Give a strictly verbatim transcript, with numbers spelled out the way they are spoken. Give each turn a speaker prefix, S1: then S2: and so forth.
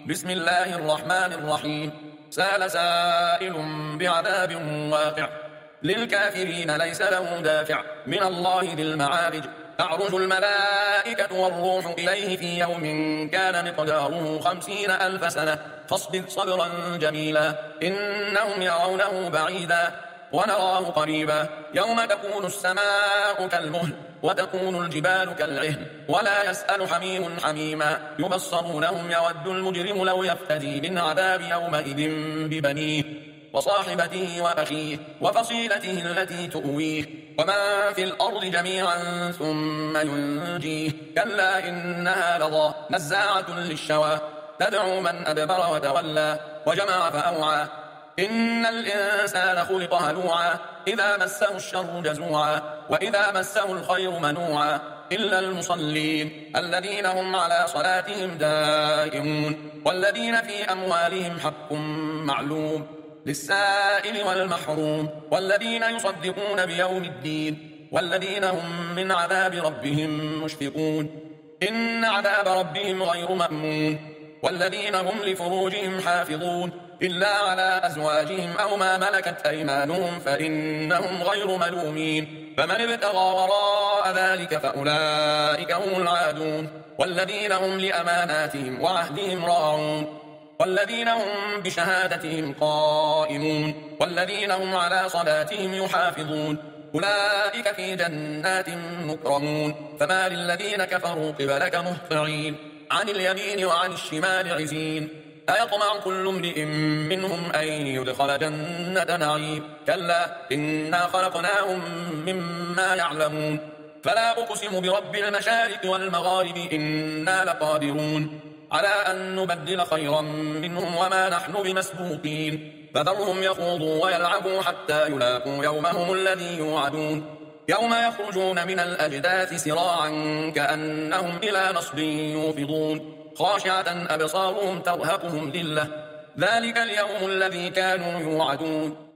S1: بسم الله الرحمن الرحيم. سأل سائل بعذاب واقع للكافرين ليس له دافع من الله ذي المعارج. تعرج الملائكة والروح إليه في يوم كان مقداره خمسين ألف سنة فاصبر صبرا جميلا إنهم يرونه بعيدا ونراه قريبا. يوم تكون السماء كالمهل وتكون الجبال كالعهن ولا يسأل حميم حميما يبصرونهم يود المجرم لو يفتدي من عذاب يومئذ ببنيه وصاحبته وأخيه وفصيلته التي تؤويه ومن في الأرض جميعا ثم ينجيه كلا إنها لظى نزاعة للشوى تدعو من أدبر وتولى وجمع فأوعى إن الإنسان خلق هلوعا إذا مسه الشر جزوعا وإذا مسه الخير منوعا إلا المصلين الذين هم على صلاتهم دائمون والذين في أموالهم حق معلوم للسائل والمحروم والذين يصدقون بيوم الدين والذين هم من عذاب ربهم مشفقون إن عذاب ربهم غير مأمون والذين هم لفروجهم حافظون إلا على أزواجهم أو ما ملكت أيمانهم فإنهم غير ملومين فمن ابتغى وراء ذلك فأولئك هم العادون والذين هم لأماناتهم وعهدهم راعون والذين هم بشهادتهم قائمون والذين هم على صلاتهم يحافظون أولئك في جنات مكرمون فما للذين كفروا قبلك مهطعين عن اليمين وعن الشمال عزين أيطمع كل امرئ منهم أن يدخل جنة نعيم كلا إنا خلقناهم مما يعلمون فلا أقسم برب المشارق والمغارب إنا لقادرون على أن نبدل خيرا منهم وما نحن بمسبوقين فذرهم يخوضوا ويلعبوا حتى يلاقوا يومهم الذي يوعدون يوم يخرجون من الأجداث سراعا كأنهم إلى نصب يوفضون خاشعة أبصارهم ترهقهم ذلة ذلك اليوم الذي كانوا يوعدون